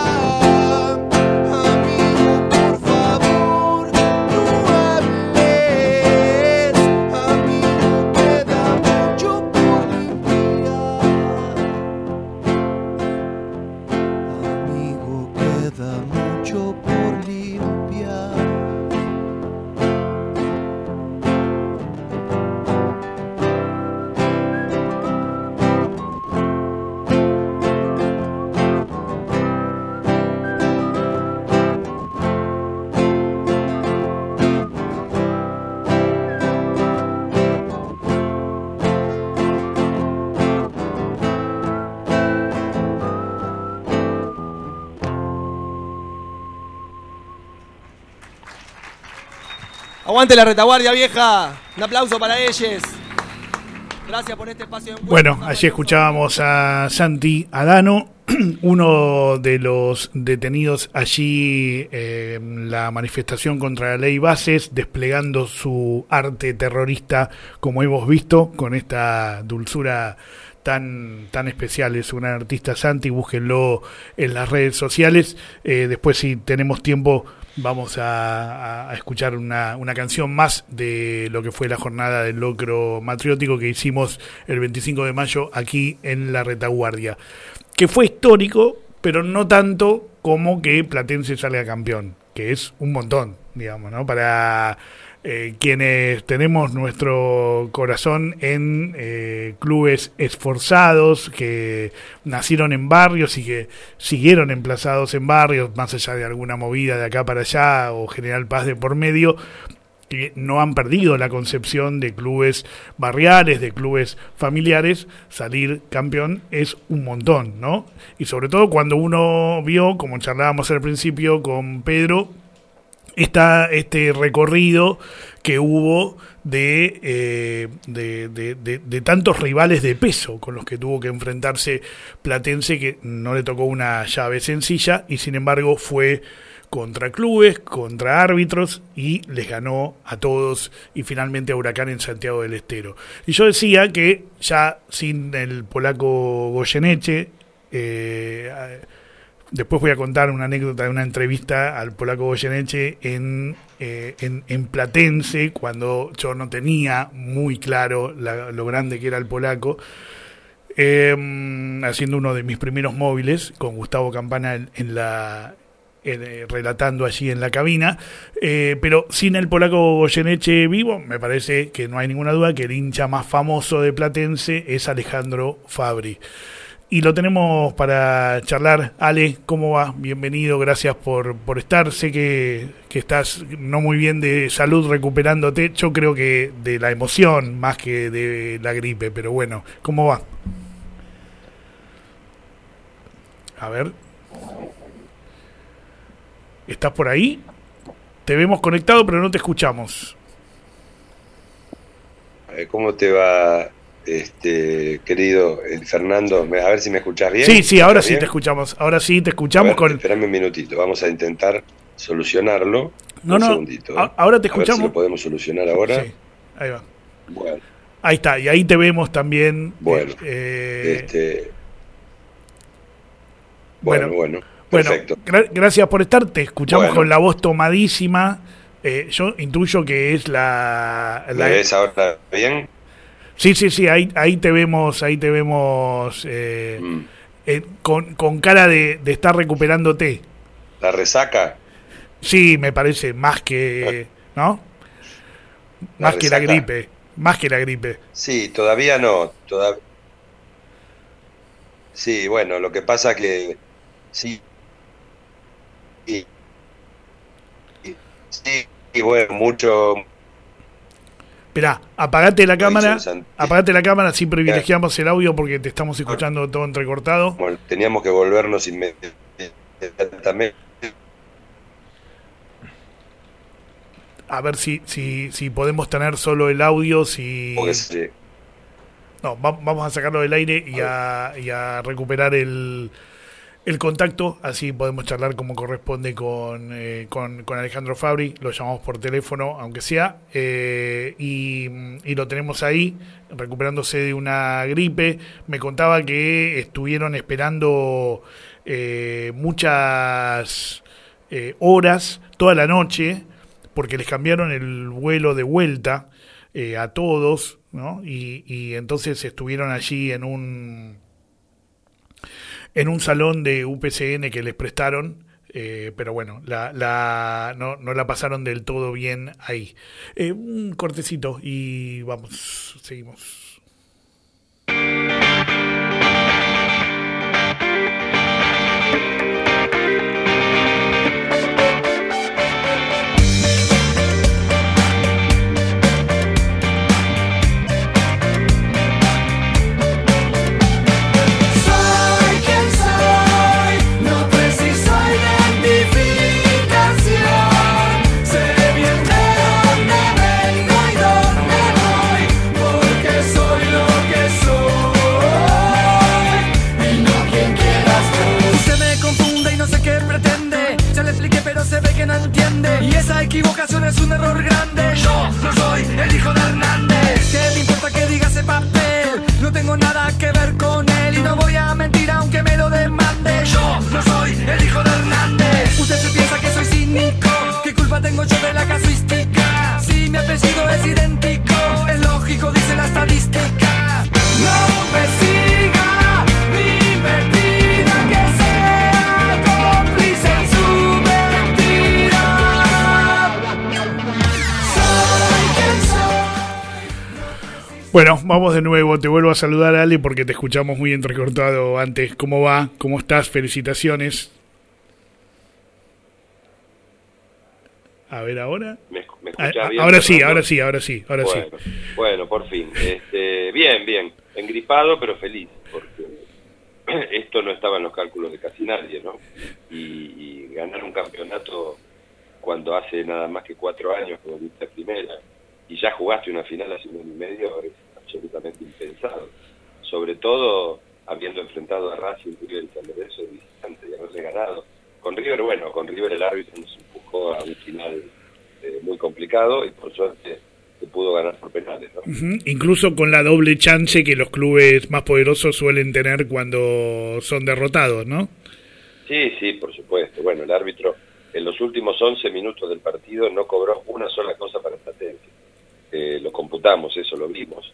Amigo, por favor, no hables. Amigo, queda mucho por limpiar. Amigo, queda mucho por limpiar. Aguante la retaguardia vieja. Un aplauso para ellos. Gracias por este espacio de encuentro. Bueno, allí escuchábamos a Santi Adano, uno de los detenidos allí eh, en la manifestación contra la ley Bases, desplegando su arte terrorista, como hemos visto, con esta dulzura tan tan especial. Es un gran artista, Santi, búsquenlo en las redes sociales. Eh, después, si tenemos tiempo, vamos a, a escuchar una, una canción más de lo que fue la jornada del locro matriótico que hicimos el veinticinco de mayo aquí en la retaguardia, que fue histórico, pero no tanto como que Platense salga campeón, que es un montón, digamos, ¿no? Para eh, quienes tenemos nuestro corazón en eh, clubes esforzados, que nacieron en barrios y que siguieron emplazados en barrios, más allá de alguna movida de acá para allá o General Paz de por medio, que no han perdido la concepción de clubes barriales, de clubes familiares. Salir campeón es un montón, ¿no? Y sobre todo cuando uno vio, como charlábamos al principio con Pedro, esta, este recorrido que hubo de, eh, de, de, de, de tantos rivales de peso con los que tuvo que enfrentarse Platense, que no le tocó una llave sencilla y sin embargo fue contra clubes, contra árbitros y les ganó a todos y finalmente a Huracán en Santiago del Estero. Y yo decía que ya sin el polaco Goyeneche, eh, después voy a contar una anécdota de una entrevista al polaco Goyeneche en, eh, en, en Platense, cuando yo no tenía muy claro la, lo grande que era el polaco, eh, haciendo uno de mis primeros móviles con Gustavo Campana en, en la... Eh, relatando allí en la cabina, eh, pero sin el polaco Goyeneche vivo, me parece que no hay ninguna duda que el hincha más famoso de Platense es Alejandro Fabri. Y lo tenemos para charlar. Ale, ¿cómo va? Bienvenido, gracias por, por estar. Sé que, que estás no muy bien de salud, recuperándote. Yo creo que de la emoción más que de la gripe, pero bueno, ¿cómo va? A ver... ¿Estás por ahí? Te vemos conectado, pero no te escuchamos. ¿Cómo te va, este querido el Fernando? A ver si me escuchás bien. Sí, sí, ahora sí bien? te escuchamos. Ahora sí te escuchamos. Ver, con. Esperame un minutito, vamos a intentar solucionarlo. No, un no, segundito, ¿eh? Ahora te a escuchamos. Ver si lo podemos solucionar ahora. Sí, ahí va. Bueno. Ahí está, y ahí te vemos también. Bueno, eh, este... bueno, bueno. bueno. Bueno, gra- gracias por estar, te escuchamos bueno. con la voz tomadísima, eh, yo intuyo que es la... la... ¿Me ves ahora bien? Sí, sí, sí, ahí, ahí te vemos, ahí te vemos eh, mm. eh, con, con cara de, de estar recuperándote. ¿La resaca? Sí, me parece, más que... ¿no? ¿La más resaca? que la gripe, más que la gripe. Sí, todavía no, todavía... Sí, bueno, lo que pasa que... Sí. Y, y, sí, y bueno, mucho... Esperá, apagate la cámara, apagate la cámara, así privilegiamos el audio porque te estamos escuchando todo entrecortado. Bueno, teníamos que volvernos inmediatamente. A ver si, si, si podemos tener solo el audio, si... Sí. No, va, vamos a sacarlo del aire y a, y a recuperar el... el contacto, así podemos charlar como corresponde con, eh, con, con Alejandro Fabri, lo llamamos por teléfono, aunque sea, eh, y, y lo tenemos ahí, recuperándose de una gripe. Me contaba que estuvieron esperando eh, muchas eh, horas, toda la noche, porque les cambiaron el vuelo de vuelta eh, a todos, ¿no? Y, y entonces estuvieron allí en un... en un salón de U P C N que les prestaron, eh, pero bueno, la, la no, no la pasaron del todo bien ahí. Eh, un cortecito y vamos, seguimos. Y esa equivocación es un error grande. Yo no soy el hijo de Hernández. ¿Qué me importa que diga ese papel? No tengo nada que ver con él y no voy a mentir aunque me lo demande. Yo no soy el hijo de Hernández. Usted se piensa que soy cínico. ¿Qué culpa tengo yo de la casuística? Si mi apellido es idéntico, es lógico, dice la estadística. No me siga ni me pida que sea cómplice en su mentira. Soy Bueno, vamos de nuevo. Te vuelvo a saludar, Ale, porque te escuchamos muy entrecortado antes. ¿Cómo va? ¿Cómo estás? Felicitaciones. A ver, ahora. ¿Me, me escuchás bien? Ahora sí, ahora sí, ahora sí, ahora bueno, sí. Bueno, por fin. Este, bien, bien. Engripado, pero feliz, porque esto no estaba en los cálculos de casi nadie, ¿no? Y, y ganar un campeonato cuando hace nada más que cuatro años que volviste a primera y ya jugaste una final hace un año y medio es absolutamente impensado. Sobre todo habiendo enfrentado a Racing, River y San Lorenzo de visitante y haberle ganado. Con River, bueno, con River el árbitro nos empujó a un final eh, muy complicado y por suerte se pudo ganar por penales, ¿no? Uh-huh. Incluso con la doble chance que los clubes más poderosos suelen tener cuando son derrotados, ¿no? Sí, sí, por supuesto. Bueno, el árbitro en los últimos once minutos del partido no cobró una sola cosa para Platense. Eh, lo computamos, eso lo vimos.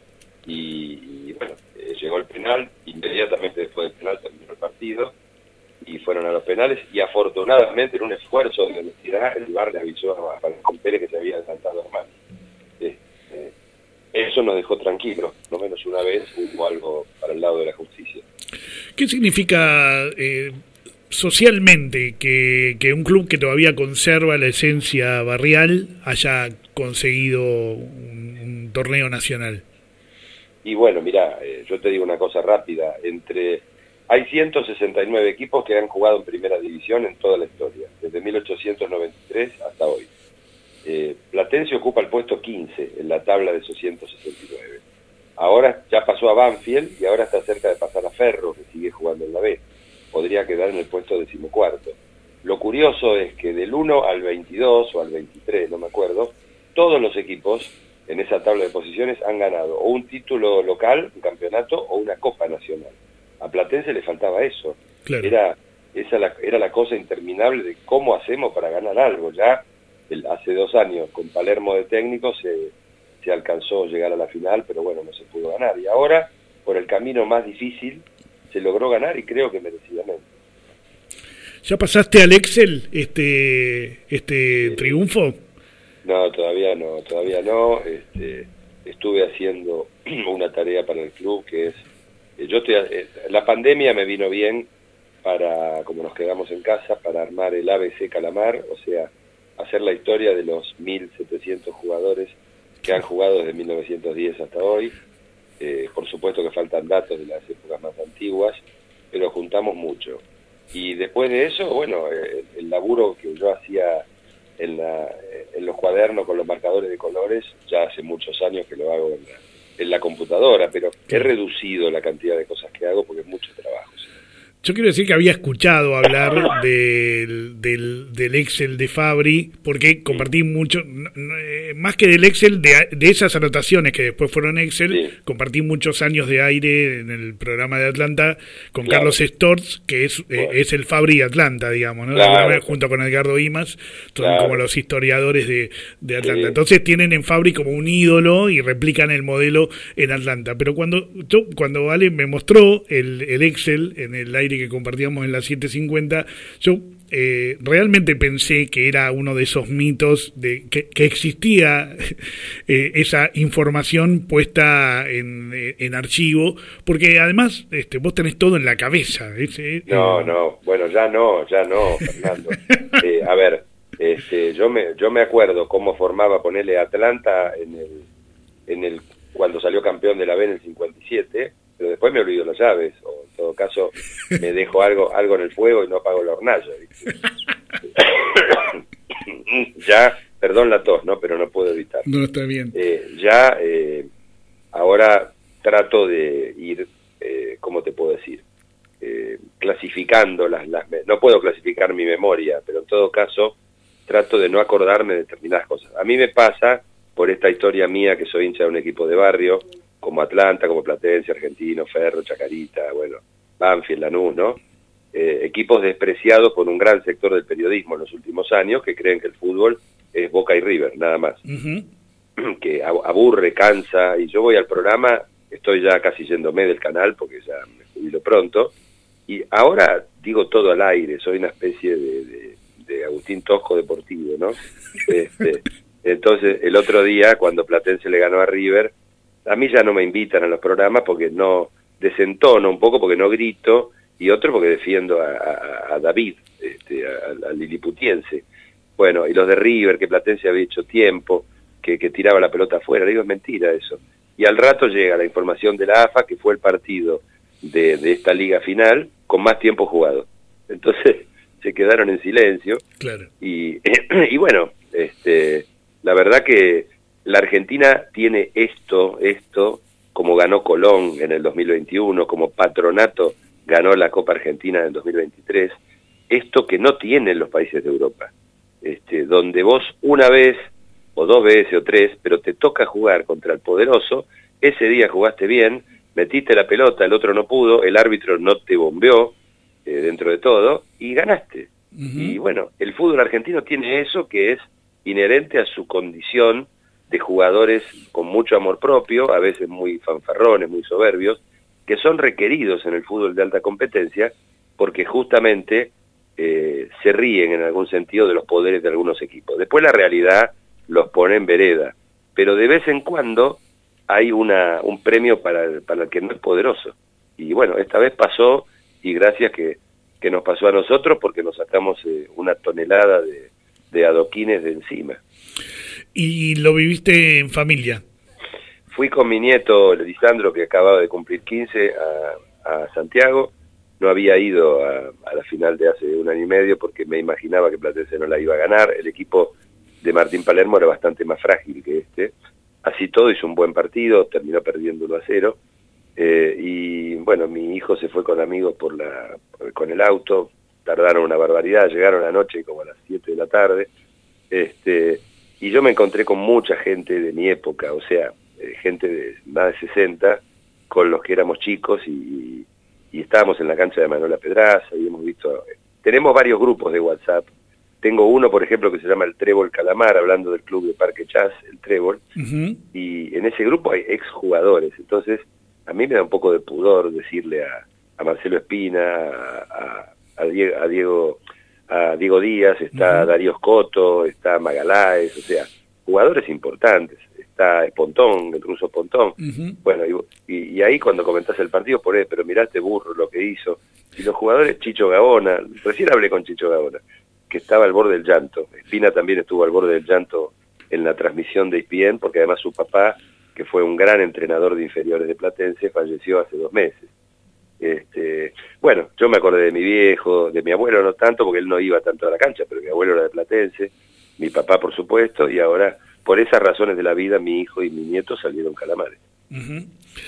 Y, y bueno, eh, llegó el penal, inmediatamente después del penal terminó el partido y fueron a los penales y afortunadamente en un esfuerzo de honestidad el V A R le avisó a Falcón Pérez que se había adelantado a Armani. Eh, eh, eso nos dejó tranquilos, no menos una vez hubo algo para el lado de la justicia. ¿Qué significa eh, socialmente que, que un club que todavía conserva la esencia barrial haya conseguido un, un torneo nacional? Y bueno, mirá, eh, yo te digo una cosa rápida, entre hay ciento sesenta y nueve equipos que han jugado en primera división en toda la historia, desde mil ochocientos noventa y tres hasta hoy. Eh, Platense ocupa el puesto quince en la tabla de esos ciento sesenta y nueve. Ahora ya pasó a Banfield y ahora está cerca de pasar a Ferro, que sigue jugando en la B. Podría quedar en el puesto decimocuarto. Lo curioso es que del uno al veintidós o al veintitrés, no me acuerdo, todos los equipos en esa tabla de posiciones han ganado o un título local, un campeonato, o una Copa Nacional. A Platense le faltaba eso. Claro. Era, esa la, era la cosa interminable de cómo hacemos para ganar algo. Ya el, hace dos años con Palermo de técnico se, se alcanzó llegar a la final, pero bueno, no se pudo ganar. Y ahora, por el camino más difícil, se logró ganar y creo que merecidamente. ¿Ya pasaste al Excel este, este sí. triunfo? No, todavía no, todavía no. Este, estuve haciendo una tarea para el club que es, eh, yo estoy, eh, la pandemia me vino bien para, como nos quedamos en casa, para armar el A B C Calamar, o sea, hacer la historia de los mil setecientos jugadores que han jugado desde mil novecientos diez hasta hoy. Eh, por supuesto que faltan datos de las épocas más antiguas, pero juntamos mucho. Y después de eso, bueno, eh, el laburo que yo hacía en, la, en los cuadernos con los marcadores de colores, ya hace muchos años que lo hago en la, en la computadora, pero he reducido la cantidad de cosas que hago porque es mucho trabajo. ¿Sí? Yo quiero decir que había escuchado hablar del, del, del Excel de Fabri, porque compartí mucho, más que del Excel, de, de esas anotaciones que después fueron Excel, sí. Compartí muchos años de aire en el programa de Atlanta con claro. Carlos Storz, que es, bueno. eh, es el Fabri Atlanta, digamos, ¿no? Claro. Junto con Edgardo Imas, son claro. como los historiadores de, de Atlanta. Sí. Entonces tienen en Fabri como un ídolo y replican el modelo en Atlanta. Pero cuando yo, cuando Ale me mostró el, el Excel en el aire que compartíamos en la siete cincuenta, yo eh, realmente pensé que era uno de esos mitos de que, que existía eh, esa información puesta en, en archivo, porque además este, vos tenés todo en la cabeza. ¿eh? No, no, bueno, ya no, ya no, Fernando. eh, a ver, este, yo me yo me acuerdo cómo formaba, ponerle Atlanta en el, en el cuando salió campeón de la B en el cincuenta y siete, pero después me olvido las llaves, o en todo caso me dejo algo algo en el fuego y no apago la hornalla. Ya, perdón la tos, ¿no? Pero no puedo evitar. No, está bien. Eh, ya, eh, ahora trato de ir, eh, ¿cómo te puedo decir? Eh, clasificando las, las... No puedo clasificar mi memoria, pero en todo caso trato de no acordarme de determinadas cosas. A mí me pasa, por esta historia mía, que soy hincha de un equipo de barrio, como Atlanta, como Platense, Argentino, Ferro, Chacarita, bueno, Banfield, Lanús, ¿no? Eh, equipos despreciados por un gran sector del periodismo en los últimos años que creen que el fútbol es Boca y River, nada más. Uh-huh. Que aburre, cansa, y yo voy al programa, estoy ya casi yéndome del canal porque ya me jubilo pronto, y ahora digo todo al aire, soy una especie de, de, de Agustín Tosco deportivo, ¿no? Este, entonces, el otro día, cuando Platense le ganó a River, a mí ya no me invitan a los programas porque no desentono un poco, porque no grito, y otro porque defiendo a, a, a David, este, al liliputiense. Bueno, y los de River, que Platense había hecho tiempo, que, que tiraba la pelota afuera, le digo, es mentira eso. Y al rato llega la información de la A F A, que fue el partido de, de esta liga final con más tiempo jugado. Entonces se quedaron en silencio. Claro. Y, y bueno, este, la verdad que la Argentina tiene esto, esto, como ganó Colón en el dos mil veintiuno, como Patronato ganó la Copa Argentina en el dos mil veintitrés, esto que no tienen los países de Europa, este, donde vos una vez o dos veces o tres, pero te toca jugar contra el poderoso, ese día jugaste bien, metiste la pelota, el otro no pudo, el árbitro no te bombeó eh, dentro de todo, y ganaste. Uh-huh. Y bueno, el fútbol argentino tiene eso que es inherente a su condición de jugadores con mucho amor propio, a veces muy fanfarrones, muy soberbios, que son requeridos en el fútbol de alta competencia, porque justamente eh, se ríen en algún sentido de los poderes de algunos equipos. Después la realidad los pone en vereda, pero de vez en cuando hay una un premio para el, para el que no es poderoso. Y bueno, esta vez pasó, y gracias que, que nos pasó a nosotros, porque nos sacamos eh, una tonelada de, de adoquines de encima. ¿Y lo viviste en familia? Fui con mi nieto Lisandro, que acababa de cumplir quince, a, a Santiago. No había ido a, a la final de hace un año y medio porque me imaginaba que Platense no la iba a ganar. El equipo de Martín Palermo era bastante más frágil que este. Así todo hizo un buen partido, terminó perdiendo uno a cero. Eh, y bueno, mi hijo se fue con amigos por la con el auto, tardaron una barbaridad, llegaron anoche como a las siete de la tarde. Este, y yo me encontré con mucha gente de mi época, o sea, eh, gente de más de sesenta, con los que éramos chicos, y, y estábamos en la cancha de Manuela Pedraza, y hemos visto... Tenemos varios grupos de WhatsApp. Tengo uno, por ejemplo, que se llama el Trébol Calamar, hablando del club de Parque Chas, el Trébol, uh-huh. Y en ese grupo hay exjugadores. Entonces, a mí me da un poco de pudor decirle a, a Marcelo Espina, a, a, a, Diego, a, Diego, a Diego Díaz, está uh-huh. Darío Scotto, está Magaláes, o sea, jugadores importantes. Está Pontón, el ruso Pontón. Uh-huh. Bueno, y, y, y ahí cuando comentás el partido, por pero mirá este burro lo que hizo. Y los jugadores, Chicho Gaona, recién hablé con Chicho Gaona, que estaba al borde del llanto. Espina también estuvo al borde del llanto en la transmisión de E S P N, porque además su papá, que fue un gran entrenador de inferiores de Platense, falleció hace dos meses. Este, bueno, yo me acordé de mi viejo, de mi abuelo no tanto, porque él no iba tanto a la cancha, pero mi abuelo era de Platense, mi papá por supuesto, y ahora, por esas razones de la vida, mi hijo y mi nieto salieron calamares. Uh-huh.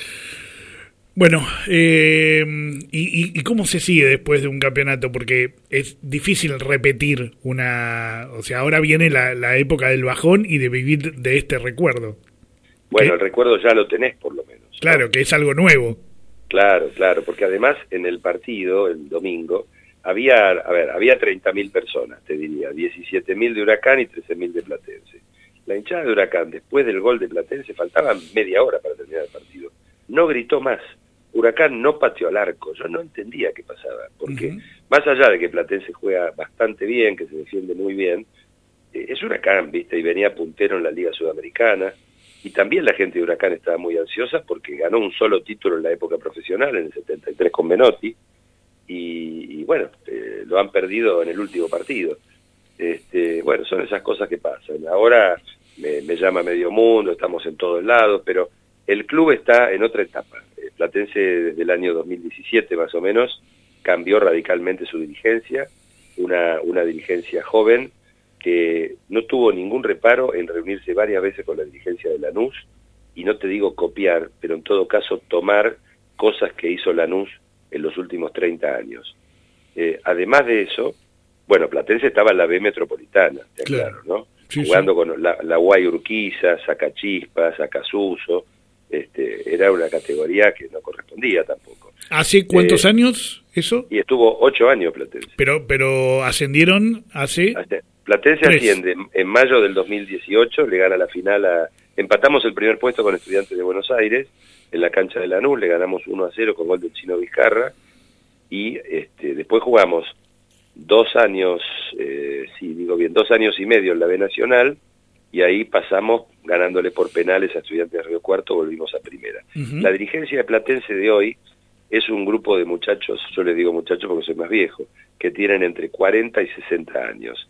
Bueno, eh, y, ¿y cómo se sigue después de un campeonato? Porque es difícil repetir una... O sea, ahora viene la, la época del bajón y de vivir de este recuerdo. Bueno, ¿Qué? El recuerdo ya lo tenés, por lo menos. Claro, ¿no? Que es algo nuevo. Claro, claro, porque además en el partido, el domingo, había, a ver, había treinta mil personas, te diría, diecisiete mil de Huracán y trece mil de Platense. La hinchada de Huracán, después del gol de Platense, faltaba media hora para terminar el partido. No gritó más. Huracán no pateó al arco. Yo no entendía qué pasaba, porque uh-huh. más allá de que Platense juega bastante bien, que se defiende muy bien, eh, es Huracán, ¿viste? Y venía puntero en la Liga Sudamericana, y también la gente de Huracán estaba muy ansiosa porque ganó un solo título en la época profesional, en el setenta y tres con Menotti, y, y bueno, eh, lo han perdido en el último partido. Este, bueno, son esas cosas que pasan. Ahora me, me llama Medio Mundo, estamos en todos lados, pero el club está en otra etapa. Platense desde el año dos mil diecisiete más o menos cambió radicalmente su dirigencia, una, una dirigencia joven que no tuvo ningún reparo en reunirse varias veces con la dirigencia de Lanús, y no te digo copiar, pero en todo caso tomar cosas que hizo Lanús en los últimos treinta años. Eh, además de eso, bueno, Platense estaba en la B Metropolitana, te aclaro, claro, ¿no? Sí, jugando sí. con la, la Guay Urquiza, Sacachispas, Sacasuso. Este, era una categoría que no correspondía tampoco. ¿Hace cuántos eh, años eso? Y estuvo ocho años Platense. Pero pero ascendieron hace... hace Platense tres. Asciende en mayo del dos mil dieciocho, le gana la final a... Empatamos el primer puesto con Estudiantes de Buenos Aires, en la cancha de Lanús, le ganamos uno a cero con gol del Chino Vizcarra, y este, después jugamos dos años, eh, sí, digo bien, dos años y medio en la B Nacional, y ahí pasamos ganándole por penales a Estudiantes de Río Cuarto, volvimos a primera. Uh-huh. La dirigencia de Platense de hoy es un grupo de muchachos, yo les digo muchachos porque soy más viejo, que tienen entre cuarenta y sesenta años,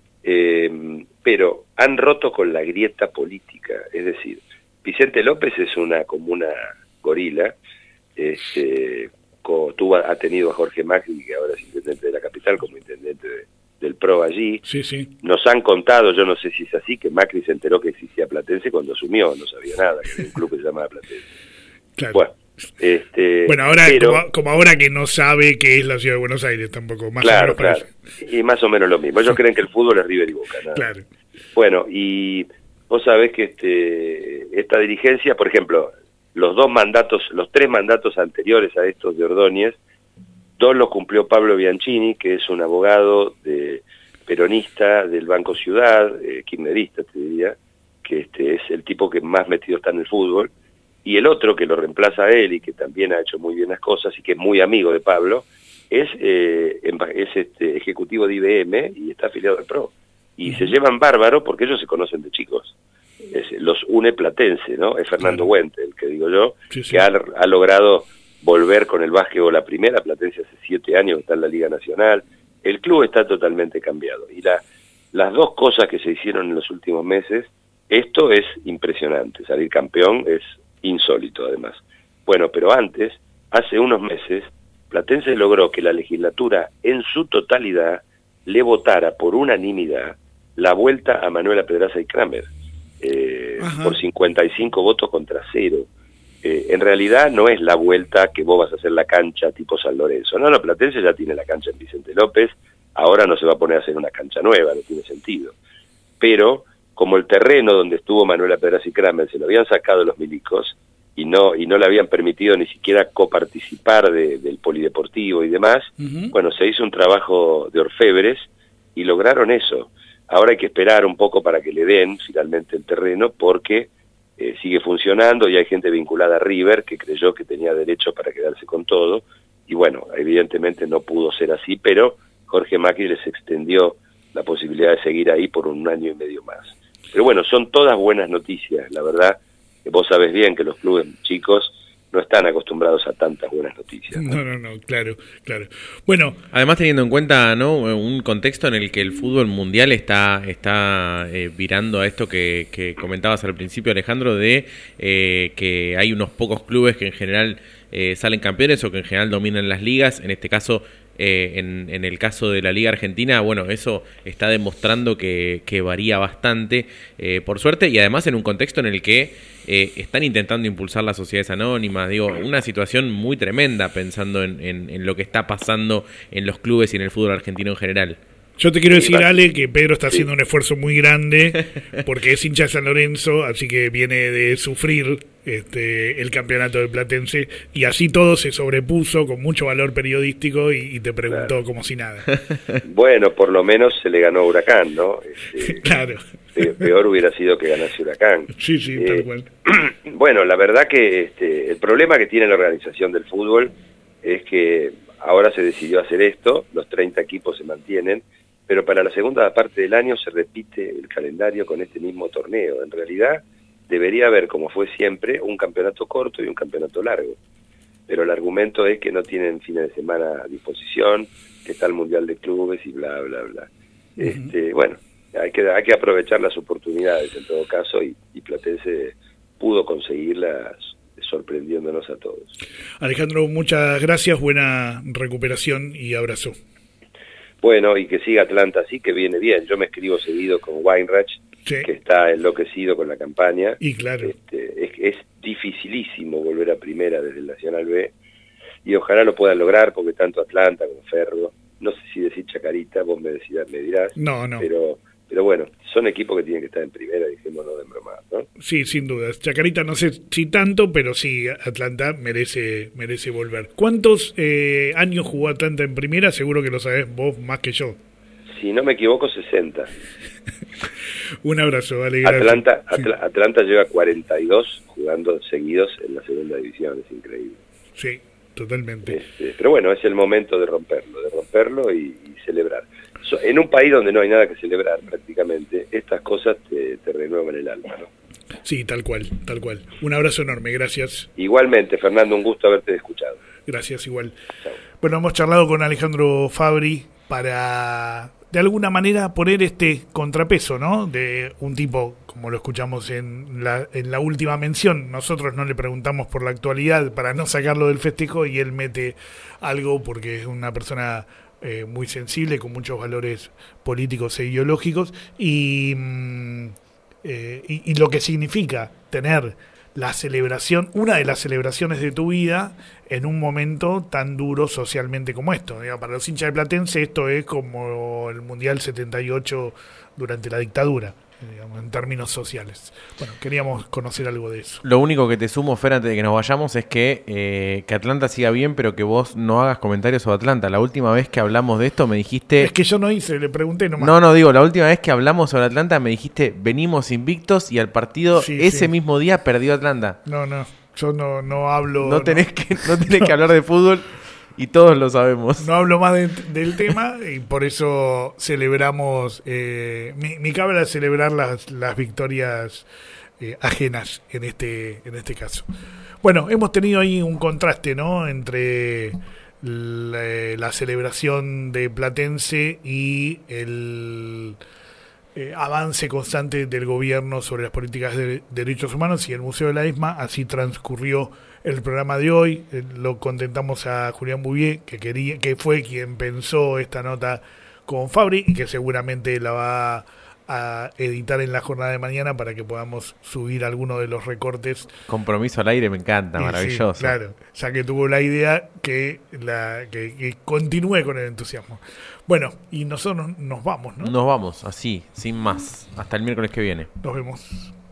eh, pero han roto con la grieta política, es decir, Vicente López es una como una gorila, este, co, tuvo, ha tenido a Jorge Macri, que ahora es intendente de la capital, como intendente de, del P R O allí. Sí, sí. Nos han contado, yo no sé si es así, que Macri se enteró que existía Platense cuando asumió, no sabía nada, que era un club que se llamaba Platense. Claro. Bueno, este, bueno ahora pero, como, como ahora que no sabe qué es la ciudad de Buenos Aires tampoco, más claro, o menos claro. Y más o menos lo mismo. Ellos creen que el fútbol es River y Boca, ¿no? Claro. Bueno, y vos sabés que este, esta dirigencia, por ejemplo, los dos mandatos, los tres mandatos anteriores a estos de Ordóñez, dos los cumplió Pablo Bianchini, que es un abogado de peronista del Banco Ciudad, eh, kirchnerista te diría, que este es el tipo que más metido está en el fútbol, y el otro que lo reemplaza a él y que también ha hecho muy bien las cosas y que es muy amigo de Pablo, es, eh, es este ejecutivo de I B M y está afiliado al P R O. Y uh-huh. se llevan bárbaro porque ellos se conocen de chicos. Es, los une Platense, ¿no? Es Fernando Huente, el que digo yo, sí, sí. que ha, ha logrado volver con el básquetbol a primera. Platense hace siete años está en la Liga Nacional. El club está totalmente cambiado. Y la, las dos cosas que se hicieron en los últimos meses, esto es impresionante. Salir campeón es insólito, además. Bueno, pero antes, hace unos meses, Platense logró que la legislatura en su totalidad le votara por unanimidad la vuelta a Manuela Pedraza y Kramer, eh, por cincuenta y cinco votos contra cero. Eh, en realidad no es la vuelta que vos vas a hacer la cancha tipo San Lorenzo. No, no, Platense ya tiene la cancha en Vicente López, ahora no se va a poner a hacer una cancha nueva, no tiene sentido. Pero, como el terreno donde estuvo Manuela Pedraza y Kramer se lo habían sacado los milicos, y no y no le habían permitido ni siquiera coparticipar de, del polideportivo y demás, uh-huh. bueno, se hizo un trabajo de orfebres y lograron eso. Ahora hay que esperar un poco para que le den finalmente el terreno, porque eh, sigue funcionando y hay gente vinculada a River que creyó que tenía derecho para quedarse con todo, y bueno, evidentemente no pudo ser así, pero Jorge Macri les extendió la posibilidad de seguir ahí por un año y medio más. Pero bueno, son todas buenas noticias, la verdad. Vos sabés bien que los clubes chicos no están acostumbrados a tantas buenas noticias. No, no, no, claro, claro. Bueno, además teniendo en cuenta, ¿no?, un contexto en el que el fútbol mundial está está eh, virando a esto que, que comentabas al principio, Alejandro, de eh, que hay unos pocos clubes que en general eh, salen campeones o que en general dominan las ligas. En este caso, Eh, en, en el caso de la Liga Argentina, bueno, eso está demostrando que, que varía bastante, eh, por suerte, y además en un contexto en el que eh, están intentando impulsar las sociedades anónimas. Digo, una situación muy tremenda pensando en, en, en lo que está pasando en los clubes y en el fútbol argentino en general. Yo te quiero decir, Ale, que Pedro está haciendo un esfuerzo muy grande porque es hincha de San Lorenzo, así que viene de sufrir este el campeonato del Platense, y así todo se sobrepuso con mucho valor periodístico y, y te preguntó claro. como si nada. Bueno, por lo menos se le ganó a Huracán, ¿no? Este, claro. Peor hubiera sido que ganase Huracán. Sí, sí, eh, tal cual. Bueno, la verdad que este, el problema que tiene la organización del fútbol es que ahora se decidió hacer esto, los treinta equipos se mantienen, pero para la segunda parte del año se repite el calendario con este mismo torneo. En realidad debería haber, como fue siempre, un campeonato corto y un campeonato largo. Pero el argumento es que no tienen fines de semana a disposición, que está el Mundial de Clubes y bla, bla, bla. Uh-huh. Este, bueno, hay que, hay que aprovechar las oportunidades en todo caso, y, y Platense pudo conseguirlas sorprendiéndonos a todos. Alejandro, muchas gracias, buena recuperación y abrazo. Bueno, y que siga Atlanta así, que viene bien. Yo me escribo seguido con Weinreich, sí. que está enloquecido con la campaña. Y claro. Este, es, es dificilísimo volver a primera desde el Nacional B, y ojalá lo puedan lograr, porque tanto Atlanta como Ferro, no sé si decir Chacarita, vos me, decís, me dirás, no, no. pero pero bueno, son equipos que tienen que estar en primera, dijémonos de broma, ¿no? Sí, sin dudas. Chacarita no sé si tanto, pero sí, Atlanta merece merece volver. ¿Cuántos eh, años jugó Atlanta en primera? Seguro que lo sabés vos más que yo. Si no me equivoco, sesenta. Un abrazo, vale. Atlanta, Atl- Atlanta lleva cuarenta y dos jugando seguidos en la segunda división, es increíble. Sí, totalmente. Este, pero bueno, es el momento de romperlo, de romperlo y, y celebrar. so- en un país donde no hay nada que celebrar prácticamente, estas cosas te, te renuevan el alma, ¿no? Sí, tal cual, tal cual. Un abrazo enorme, gracias. Igualmente, Fernando, un gusto haberte escuchado. Gracias, igual. Chao. Bueno, hemos charlado con Alejandro Fabri para, de alguna manera, poner este contrapeso, ¿no? De un tipo, como lo escuchamos en la, en la última mención, nosotros no le preguntamos por la actualidad para no sacarlo del festejo y él mete algo porque es una persona eh, muy sensible, con muchos valores políticos e ideológicos y... Mm, Eh, y, y lo que significa tener la celebración, una de las celebraciones de tu vida en un momento tan duro socialmente como esto. Digamos, para los hinchas de Platense esto es como el Mundial setenta y ocho durante la dictadura, digamos, en términos sociales. Bueno, queríamos conocer algo de eso. Lo único que te sumo, Fer, antes de que nos vayamos, es que, eh, que Atlanta siga bien, pero que vos no hagas comentarios sobre Atlanta. La última vez que hablamos de esto me dijiste... Es que yo no hice, le pregunté nomás. No, no, digo, la última vez que hablamos sobre Atlanta me dijiste, venimos invictos y al partido Sí, ese sí. mismo día perdió Atlanta. No, no, yo no, no hablo... No tenés, Que, no tenés que hablar de fútbol y todos lo sabemos. No hablo más de, del tema y por eso celebramos, eh, mi, mi cabra es celebrar las, las victorias eh, ajenas en este, en este caso. Bueno, hemos tenido ahí un contraste, ¿no? Entre la, la celebración de Platense y el eh, avance constante del gobierno sobre las políticas de derechos humanos y el Museo de la ESMA. Así transcurrió el programa de hoy. Eh, lo contentamos a Julián Bouvier, que quería, que fue quien pensó esta nota con Fabri y que seguramente la va a editar en la jornada de mañana para que podamos subir algunos de los recortes. Compromiso al aire me encanta, Y maravilloso. sí, claro, ya que tuvo la idea que, la, que, que continúe con el entusiasmo. Bueno, y nosotros nos vamos, ¿no? Nos vamos, así, sin más. Hasta el miércoles que viene. Nos vemos.